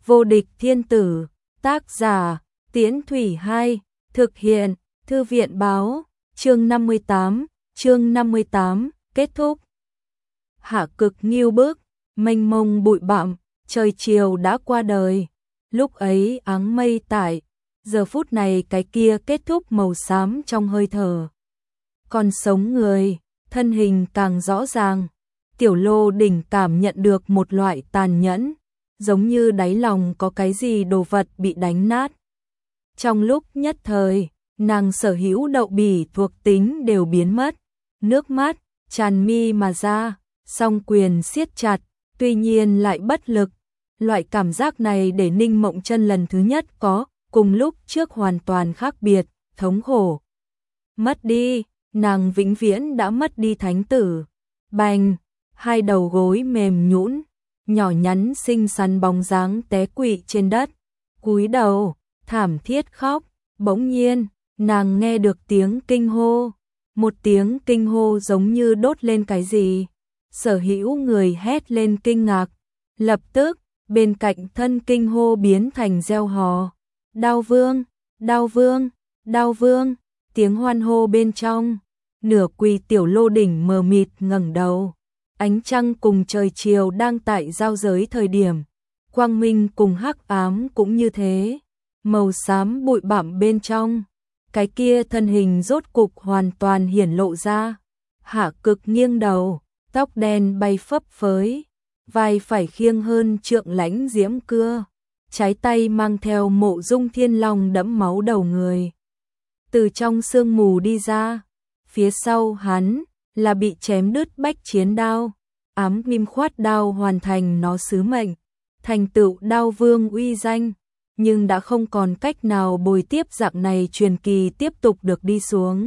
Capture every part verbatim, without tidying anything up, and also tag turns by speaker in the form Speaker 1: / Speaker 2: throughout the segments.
Speaker 1: Vô địch thiên tử, tác giả, Tiễn Thủy Hai, thực hiện, Thư viện báo, chương năm mươi tám, chương năm mươi tám, kết thúc. Hạ cực nghiêu bức, mênh mông bụi bặm, trời chiều đã qua đời. Lúc ấy áng mây tải, giờ phút này cái kia kết thúc màu xám trong hơi thở. Còn sống người, thân hình càng rõ ràng. Tiểu Lô Đỉnh cảm nhận được một loại tàn nhẫn, giống như đáy lòng có cái gì đồ vật bị đánh nát. Trong lúc nhất thời, nàng sở hữu đậu bỉ thuộc tính đều biến mất, nước mắt tràn mi mà ra, song quyền siết chặt, tuy nhiên lại bất lực. Loại cảm giác này để Ninh Mộng Chân lần thứ nhất có, cùng lúc trước hoàn toàn khác biệt, thống khổ. Mất đi, nàng vĩnh viễn đã mất đi thánh tử. Bành, hai đầu gối mềm nhũn, nhỏ nhắn xinh xắn bóng dáng té quỵ trên đất, cúi đầu, thảm thiết khóc. Bỗng nhiên, nàng nghe được tiếng kinh hô, một tiếng kinh hô giống như đốt lên cái gì. Sở hữu người hét lên kinh ngạc, lập tức, bên cạnh thân kinh hô biến thành reo hò. Đao Vương, Đao Vương, Đao Vương, tiếng hoan hô bên trong. Nửa quỳ Tiểu Lô Đỉnh mờ mịt ngẩng đầu. Ánh trăng cùng trời chiều đang tại giao giới thời điểm, quang minh cùng hắc ám cũng như thế. Màu xám bụi bặm bên trong, cái kia thân hình rốt cục hoàn toàn hiển lộ ra. Hạ cực nghiêng đầu, tóc đen bay phấp phới, vai phải khiêng hơn trượng lãnh diễm cưa, trái tay mang theo mộ dung thiên long đẫm máu đầu người. Từ trong sương mù đi ra, phía sau hắn là bị chém đứt bách chiến đao, ám kim khoát đao hoàn thành nó sứ mệnh, thành tựu Đao Vương uy danh, nhưng đã không còn cách nào bồi tiếp dạng này truyền kỳ tiếp tục được đi xuống.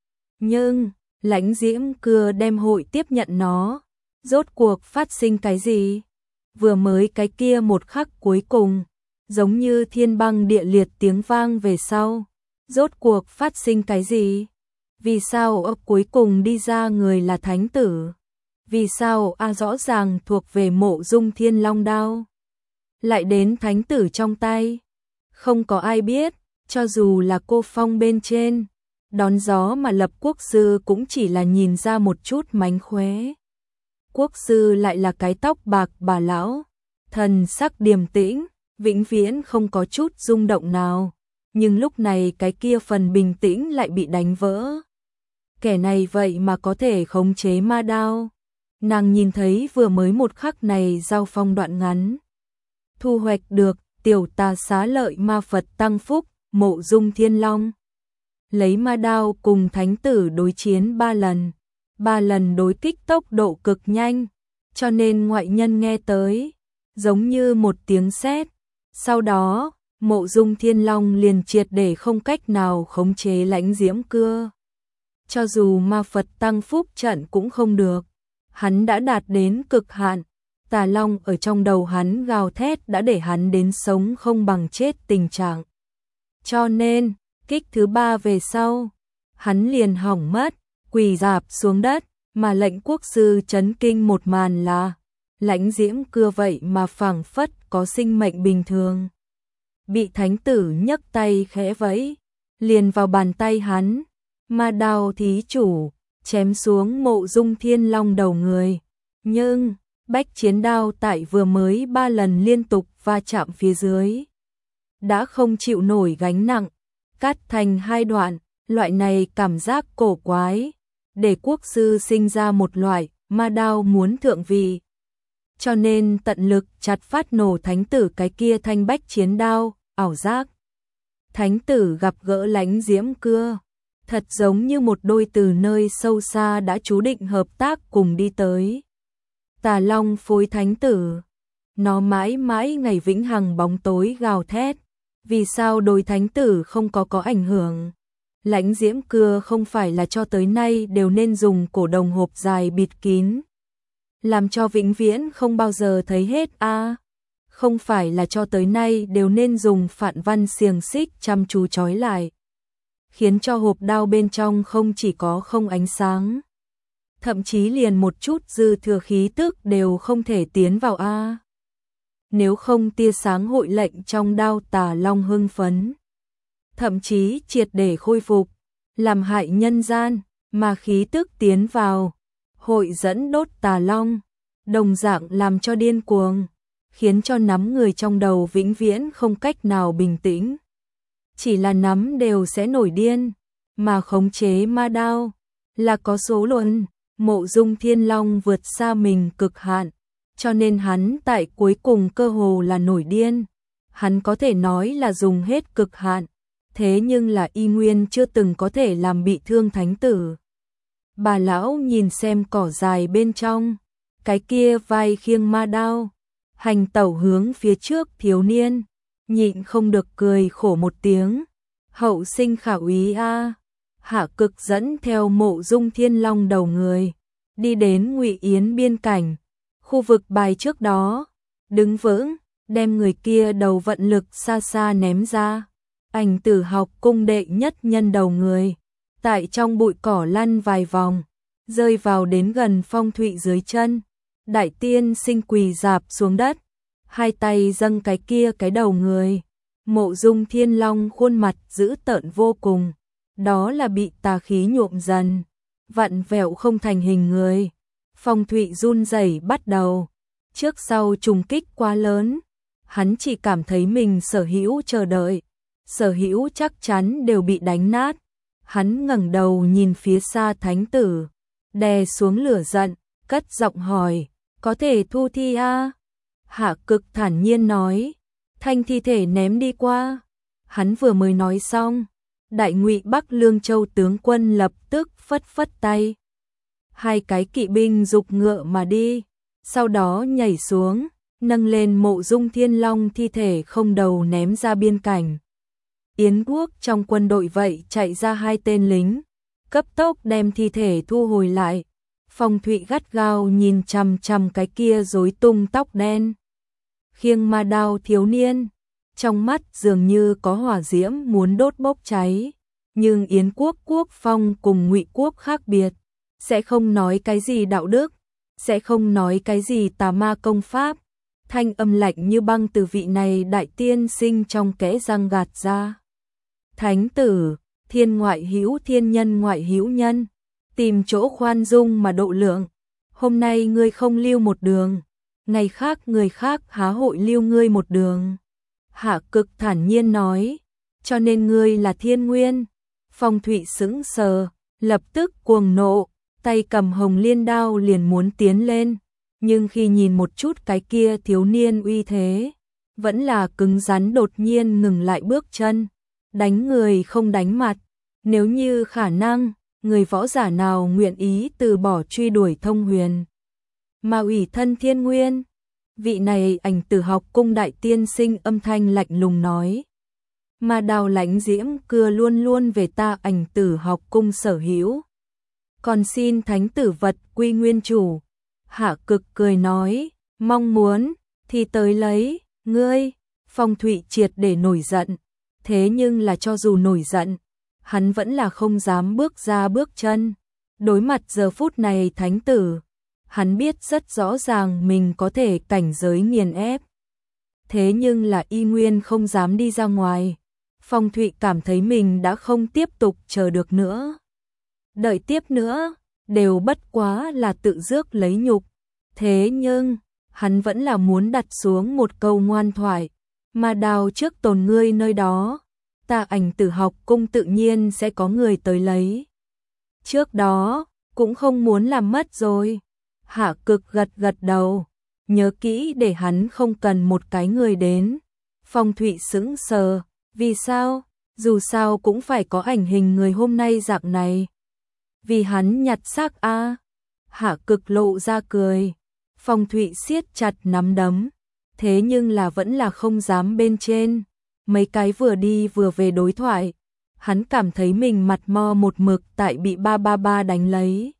Speaker 1: Nhưng, lãnh diễm cưa đem hội tiếp nhận nó, rốt cuộc phát sinh cái gì? Vừa mới cái kia một khắc cuối cùng, giống như thiên băng địa liệt tiếng vang về sau, rốt cuộc phát sinh cái gì? Vì sao ấp cuối cùng đi ra người là thánh tử? Vì sao a rõ ràng thuộc về mộ dung thiên long đao, lại đến thánh tử trong tay? Không có ai biết, cho dù là cô phong bên trên, đón gió mà lập quốc sư cũng chỉ là nhìn ra một chút mánh khóe. Quốc sư lại là cái tóc bạc bà lão, thần sắc điềm tĩnh, vĩnh viễn không có chút rung động nào. Nhưng lúc này cái kia phần bình tĩnh lại bị đánh vỡ. Kẻ này vậy mà có thể khống chế ma đao. Nàng nhìn thấy vừa mới một khắc này giao phong đoạn ngắn, thu hoạch được tiểu tà xá lợi ma Phật tăng phúc, mộ dung thiên long. Lấy ma đao cùng thánh tử đối chiến ba lần, ba lần đối kích tốc độ cực nhanh, cho nên ngoại nhân nghe tới, giống như một tiếng sét. Sau đó, mộ dung thiên long liền triệt để không cách nào khống chế lãnh diễm cưa. Cho dù ma Phật tăng phúc trận cũng không được, hắn đã đạt đến cực hạn. Tà long ở trong đầu hắn gào thét đã để hắn đến sống không bằng chết tình trạng. Cho nên, kích thứ ba về sau, hắn liền hỏng mất, quỳ rạp xuống đất, mà lệnh quốc sư chấn kinh một màn là, lãnh diễm cưa vậy mà phảng phất có sinh mệnh bình thường. Bị thánh tử nhấc tay khẽ vẫy, liền vào bàn tay hắn, ma đao thí chủ, chém xuống mộ dung thiên long đầu người. Nhưng, bách chiến đao tại vừa mới ba lần liên tục va chạm phía dưới, đã không chịu nổi gánh nặng, cắt thành hai đoạn. Loại này cảm giác cổ quái, để quốc sư sinh ra một loại ma đao muốn thượng vị. Cho nên tận lực chặt phát nổ thánh tử cái kia thanh bách chiến đao, ảo giác. Thánh tử gặp gỡ lãnh diễm cưa, thật giống như một đôi từ nơi sâu xa đã chú định hợp tác cùng đi tới. Tà long phối thánh tử, nó mãi mãi ngày vĩnh hằng bóng tối gào thét. Vì sao đôi thánh tử không có có ảnh hưởng? Lãnh diễm cưa không phải là cho tới nay đều nên dùng cổ đồng hộp dài bịt kín, làm cho vĩnh viễn không bao giờ thấy hết a à? Không phải là cho tới nay đều nên dùng phạn văn xiềng xích chăm chú trói lại, khiến cho hộp đao bên trong không chỉ có không ánh sáng, thậm chí liền một chút dư thừa khí tức đều không thể tiến vào a à? nếu không tia sáng hội lệnh trong đao Tà Long hưng phấn, thậm chí triệt để khôi phục, làm hại nhân gian, mà khí tức tiến vào, hội dẫn đốt Tà Long, đồng dạng làm cho điên cuồng, khiến cho nắm người trong đầu vĩnh viễn không cách nào bình tĩnh. Chỉ là nắm đều sẽ nổi điên, mà khống chế ma đao là có số luận. Mộ Dung Thiên Long vượt xa mình cực hạn, cho nên hắn tại cuối cùng cơ hồ là nổi điên. Hắn có thể nói là dùng hết cực hạn, thế nhưng là y nguyên chưa từng có thể làm bị thương thánh tử. Bà lão nhìn xem cỏ dài bên trong, cái kia vai khiêng ma đao, hành tẩu hướng phía trước thiếu niên, nhịn không được cười khổ một tiếng. Hậu sinh khả úy a. Hạ Cực dẫn theo Mộ Dung Thiên Long đầu người, đi đến Ngụy Yến biên cảnh, khu vực bài trước đó, đứng vững, đem người kia đầu vận lực xa xa ném ra. Ảnh Tử Học cung đệ nhất nhân đầu người, tại trong bụi cỏ lăn vài vòng, rơi vào đến gần Phong Thụy dưới chân. Đại tiên sinh quỳ rạp xuống đất, hai tay dâng cái kia cái đầu người. Mộ Dung Thiên Long khuôn mặt dữ tợn vô cùng, đó là bị tà khí nhuộm dần, vặn vẹo không thành hình người. Phong Thụy run rẩy bắt đầu, trước sau trùng kích quá lớn, hắn chỉ cảm thấy mình sở hữu chờ đợi, sở hữu chắc chắn đều bị đánh nát. Hắn ngẩng đầu nhìn phía xa thánh tử, đè xuống lửa giận, cất giọng hỏi, có thể thu thi a? Hạ Cực thản nhiên nói, thanh thi thể ném đi qua. Hắn vừa mới nói xong, Đại Ngụy Bắc Lương Châu tướng quân lập tức phất phất tay. Hai cái kỵ binh dục ngựa mà đi, sau đó nhảy xuống, nâng lên Mộ Dung Thiên Long thi thể không đầu ném ra biên cảnh. Yến quốc trong quân đội vậy chạy ra hai tên lính, cấp tốc đem thi thể thu hồi lại. Phong Thụy gắt gao nhìn chằm chằm cái kia rối tung tóc đen, khiêng ma đao thiếu niên, trong mắt dường như có hỏa diễm muốn đốt bốc cháy. Nhưng Yến quốc quốc phong cùng Ngụy quốc khác biệt, sẽ không nói cái gì đạo đức, sẽ không nói cái gì tà ma công pháp. Thanh âm lạnh như băng từ vị này đại tiên sinh trong kẽ răng gạt ra. Thánh tử, thiên ngoại hữu thiên, nhân ngoại hữu nhân, tìm chỗ khoan dung mà độ lượng. Hôm nay ngươi không lưu một đường, ngày khác người khác há hội lưu ngươi một đường. Hạ Cực thản nhiên nói, cho nên ngươi là thiên nguyên. Phong Thụy sững sờ, lập tức cuồng nộ, tay cầm hồng liên đao liền muốn tiến lên. Nhưng khi nhìn một chút cái kia thiếu niên uy thế, vẫn là cứng rắn, đột nhiên ngừng lại bước chân. Đánh người không đánh mặt, nếu như khả năng, người võ giả nào nguyện ý từ bỏ truy đuổi thông huyền mà ủy thân thiên nguyên. Vị này Ảnh Tử Học cung đại tiên sinh âm thanh lạnh lùng nói, mà đào lãnh diễm cưa luôn luôn về ta Ảnh Tử Học cung sở hữu, còn xin thánh tử vật quy nguyên chủ. Hạ Cực cười nói, mong muốn thì tới lấy. Ngươi. Phong Thụy triệt để nổi giận, thế nhưng là cho dù nổi giận, hắn vẫn là không dám bước ra bước chân. Đối mặt giờ phút này thánh tử, hắn biết rất rõ ràng mình có thể cảnh giới nghiền ép, thế nhưng là y nguyên không dám đi ra ngoài. Phong Thụy cảm thấy mình đã không tiếp tục chờ được nữa, đợi tiếp nữa đều bất quá là tự rước lấy nhục. Thế nhưng hắn vẫn là muốn đặt xuống một câu ngoan thoại, mà đào trước tồn ngươi nơi đó, ta Ảnh Tử Học cung tự nhiên sẽ có người tới lấy. Trước đó cũng không muốn làm mất rồi. Hạ Cực gật gật đầu, nhớ kỹ để hắn không cần một cái người đến. Phong Thụy sững sờ, vì sao? Dù sao cũng phải có ảnh hình người hôm nay dạng này. Vì hắn nhặt xác a. À. Hạ Cực lộ ra cười. Phong Thụy siết chặt nắm đấm, thế nhưng là vẫn là không dám bên trên. Mấy cái vừa đi vừa về đối thoại, hắn cảm thấy mình mặt mo một mực tại bị ba ba ba đánh lấy.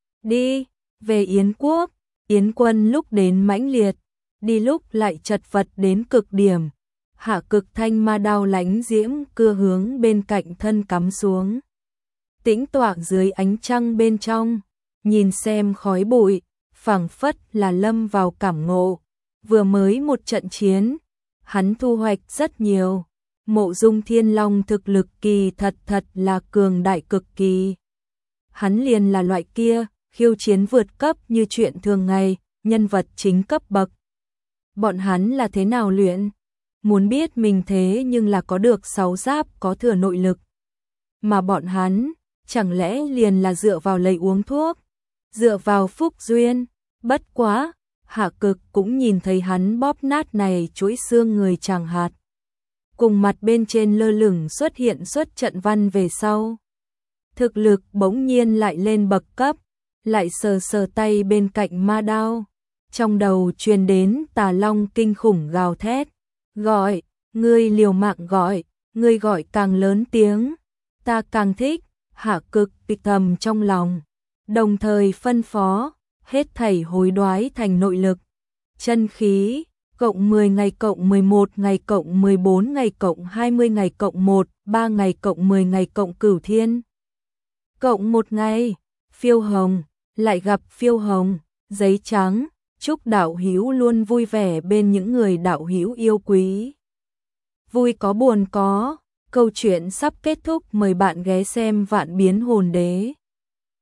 Speaker 1: Đi, về Yến quốc, Yến quân lúc đến mãnh liệt, đi lúc lại chật vật đến cực điểm. Hạ Cực thanh ma đao lãnh diễm cưa hướng bên cạnh thân cắm xuống. Tĩnh tọa dưới ánh trăng bên trong, nhìn xem khói bụi, phảng phất là lâm vào cảm ngộ. vừa mới một trận chiến, hắn thu hoạch rất nhiều. Mộ Dung Thiên Long thực lực kỳ thật thật là cường đại cực kỳ. Hắn liền là loại kia, khiêu chiến vượt cấp như chuyện thường ngày, nhân vật chính cấp bậc. Bọn hắn là thế nào luyện? Muốn biết mình thế nhưng là có được sáu giáp có thừa nội lực. Mà bọn hắn, chẳng lẽ liền là dựa vào lấy uống thuốc, dựa vào phúc duyên, bất quá, Hạ Cực cũng nhìn thấy hắn bóp nát này chuỗi xương người chàng hạt. Cùng mặt bên trên lơ lửng xuất hiện xuất trận văn về sau. Thực lực bỗng nhiên lại lên bậc cấp, lại sờ sờ tay bên cạnh ma đao. Trong đầu truyền đến Tà Long kinh khủng gào thét, gọi, ngươi liều mạng gọi, ngươi gọi càng lớn tiếng, ta càng thích. Hạ Cực tịch thầm trong lòng, đồng thời phân phó, hết thảy hối đoái thành nội lực, chân khí, cộng mười ngày cộng mười một ngày cộng mười bốn ngày cộng hai mươi ngày cộng một, ba ngày cộng mười ngày cộng cửu thiên. Cộng một ngày, phiêu hồng, lại gặp phiêu hồng, giấy trắng, chúc đạo hữu luôn vui vẻ bên những người đạo hữu yêu quý. Vui có buồn có, câu chuyện sắp kết thúc, mời bạn ghé xem Vạn Biến Hồn Đế.